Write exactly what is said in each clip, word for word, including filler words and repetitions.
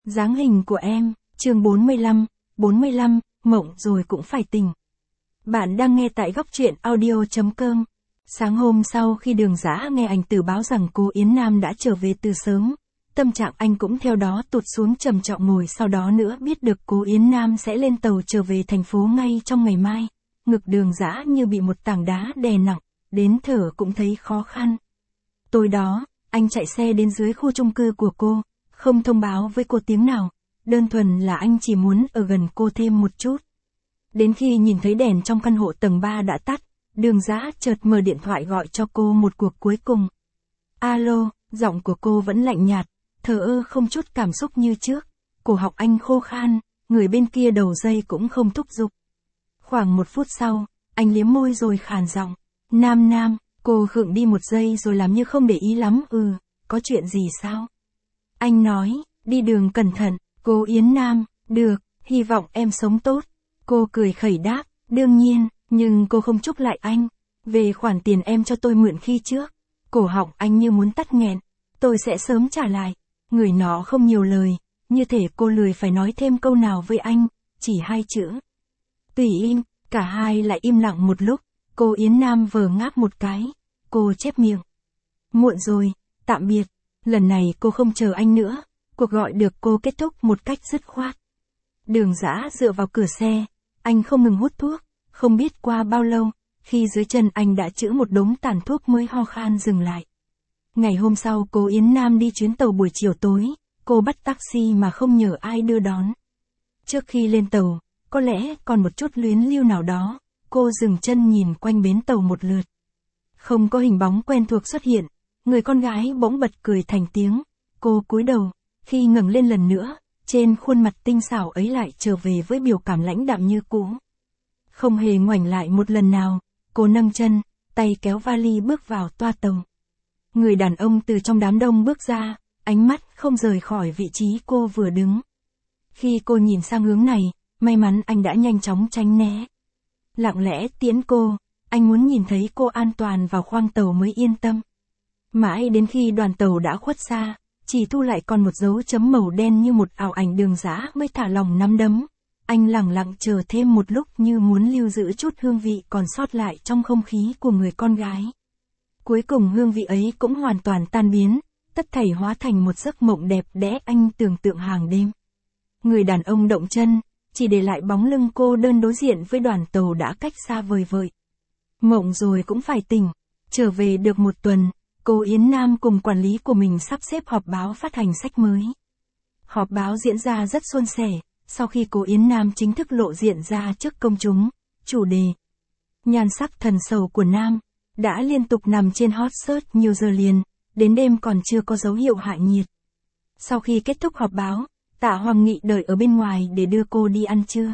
Dáng hình của em, chương bốn mươi lăm, bốn mươi lăm, mộng rồi cũng phải tỉnh. Bạn đang nghe tại góc truyện audio chấm com. Sáng hôm sau khi Đường Dã nghe ảnh tử báo rằng cô Yến Nam đã trở về từ sớm, tâm trạng anh cũng theo đó tụt xuống trầm trọng, ngồi sau đó nữa biết được cô Yến Nam sẽ lên tàu trở về thành phố ngay trong ngày mai. Ngực Đường Dã như bị một tảng đá đè nặng, đến thở cũng thấy khó khăn. Tối đó, anh chạy xe đến dưới khu chung cư của cô, không thông báo với cô tiếng nào, đơn thuần là anh chỉ muốn ở gần cô thêm một chút. Đến khi nhìn thấy đèn trong căn hộ tầng ba đã tắt, Đường Dã chợt mở điện thoại gọi cho cô một cuộc cuối cùng. Alo, giọng của cô vẫn lạnh nhạt, thờ ơ không chút cảm xúc như trước. Cổ họng anh khô khan, người bên kia đầu dây cũng không thúc giục. Khoảng một phút sau, anh liếm môi rồi khàn giọng. Nam Nam, cô khựng đi một giây rồi làm như không để ý lắm. Ừ, có chuyện gì sao? Anh nói, đi đường cẩn thận. Cô Yến Nam, được, hy vọng em sống tốt. Cô cười khẩy đáp, đương nhiên, nhưng cô không chúc lại anh. Về khoản tiền em cho tôi mượn khi trước. Cổ họng anh như muốn tắt nghẹn. Tôi sẽ sớm trả lại. Người nó không nhiều lời, như thể cô lười phải nói thêm câu nào với anh, chỉ hai chữ. Tùy im, cả hai lại im lặng một lúc. Cô Yến Nam vờ ngáp một cái. Cô chép miệng. Muộn rồi, tạm biệt. Lần này cô không chờ anh nữa. Cuộc gọi được cô kết thúc một cách dứt khoát. Đường Dã dựa vào cửa xe. Anh không ngừng hút thuốc. Không biết qua bao lâu, khi dưới chân anh đã trữ một đống tàn thuốc mới ho khan dừng lại. Ngày hôm sau cô Yến Nam đi chuyến tàu buổi chiều tối. Cô bắt taxi mà không nhờ ai đưa đón. Trước khi lên tàu, có lẽ còn một chút luyến lưu nào đó, cô dừng chân nhìn quanh bến tàu một lượt. Không có hình bóng quen thuộc xuất hiện, người con gái bỗng bật cười thành tiếng. Cô cúi đầu, khi ngẩng lên lần nữa, trên khuôn mặt tinh xảo ấy lại trở về với biểu cảm lãnh đạm như cũ. Không hề ngoảnh lại một lần nào, cô nâng chân, tay kéo vali bước vào toa tàu. Người đàn ông từ trong đám đông bước ra, ánh mắt không rời khỏi vị trí cô vừa đứng. Khi cô nhìn sang hướng này, may mắn anh đã nhanh chóng tránh né. Lặng lẽ tiễn cô, anh muốn nhìn thấy cô an toàn vào khoang tàu mới yên tâm. Mãi đến khi đoàn tàu đã khuất xa, chỉ thu lại còn một dấu chấm màu đen như một ảo ảnh, Đường Dã mới thả lỏng nắm đấm. Anh lặng lặng chờ thêm một lúc như muốn lưu giữ chút hương vị còn sót lại trong không khí của người con gái. Cuối cùng hương vị ấy cũng hoàn toàn tan biến, tất thảy hóa thành một giấc mộng đẹp đẽ anh tưởng tượng hàng đêm. Người đàn ông động chân, chỉ để lại bóng lưng cô đơn đối diện với đoàn tàu đã cách xa vời vợi. Mộng rồi cũng phải tỉnh. Trở về được một tuần, cô Yến Nam cùng quản lý của mình sắp xếp họp báo phát hành sách mới. Họp báo diễn ra rất suôn sẻ, sau khi cô Yến Nam chính thức lộ diện ra trước công chúng. Chủ đề: nhan sắc thần sầu của Nam đã liên tục nằm trên hot search nhiều giờ liền, đến đêm còn chưa có dấu hiệu hạ nhiệt. Sau khi kết thúc họp báo, Tạ Hoàng Nghị đợi ở bên ngoài để đưa cô đi ăn trưa.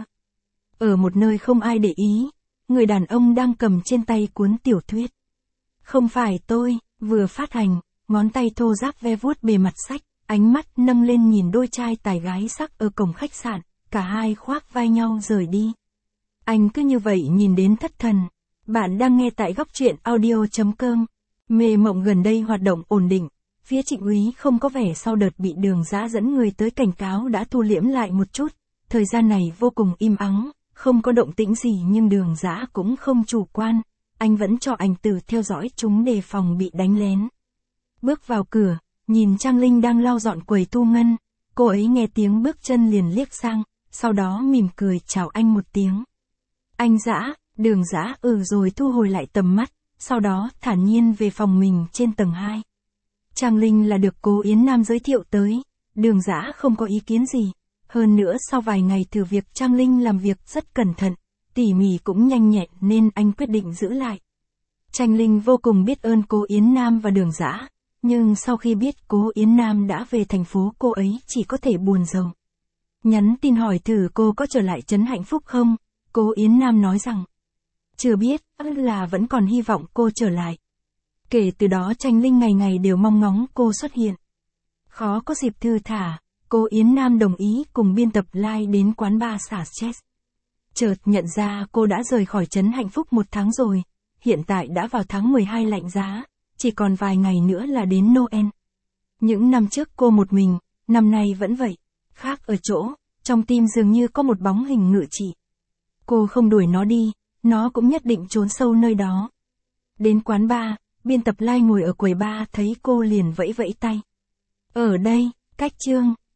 Ở một nơi không ai để ý, người đàn ông đang cầm trên tay cuốn tiểu thuyết. Không phải tôi, vừa phát hành, ngón tay thô ráp ve vuốt bề mặt sách, ánh mắt nâng lên nhìn đôi trai tài gái sắc ở cổng khách sạn, cả hai khoác vai nhau rời đi. Anh cứ như vậy nhìn đến thất thần. Bạn đang nghe tại góc truyện audio chấm com. Mê mộng gần đây hoạt động ổn định. Phía Trịnh Úy không có vẻ sau đợt bị Đường Dã dẫn người tới cảnh cáo đã thu liễm lại một chút. Thời gian này vô cùng im ắng, không có động tĩnh gì, nhưng Đường Dã cũng không chủ quan. Anh vẫn cho ảnh tử theo dõi chúng đề phòng bị đánh lén. Bước vào cửa, nhìn Trang Linh đang lau dọn quầy thu ngân. Cô ấy nghe tiếng bước chân liền liếc sang, sau đó mỉm cười chào anh một tiếng. Anh Dã. Đường Dã ừ rồi thu hồi lại tầm mắt, sau đó thản nhiên về phòng mình trên tầng hai. Trang Linh là được cô Yến Nam giới thiệu tới, Đường Dã không có ý kiến gì. Hơn nữa sau vài ngày thử việc Trang Linh làm việc rất cẩn thận, tỉ mỉ cũng nhanh nhẹn nên anh quyết định giữ lại. Trang Linh vô cùng biết ơn cô Yến Nam và Đường Dã, nhưng sau khi biết cô Yến Nam đã về thành phố cô ấy chỉ có thể buồn rầu. Nhắn tin hỏi thử cô có trở lại trấn Hạnh Phúc không, cô Yến Nam nói rằng chưa biết, là vẫn còn hy vọng cô trở lại. Kể từ đó Trang Linh ngày ngày đều mong ngóng cô xuất hiện. Khó có dịp thư thả, cô Yến Nam đồng ý cùng biên tập Lai đến quán bar xả stress. Chợt nhận ra cô đã rời khỏi trấn Hạnh Phúc một tháng rồi, hiện tại đã vào tháng mười hai lạnh giá, chỉ còn vài ngày nữa là đến Noel. Những năm trước cô một mình, năm nay vẫn vậy. Khác ở chỗ, trong tim dường như có một bóng hình ngự trị. Cô không đuổi nó đi, nó cũng nhất định trốn sâu nơi đó. Đến quán bar, biên tập Lai ngồi ở quầy bar thấy cô liền vẫy vẫy tay. Ở đây, cách Trương.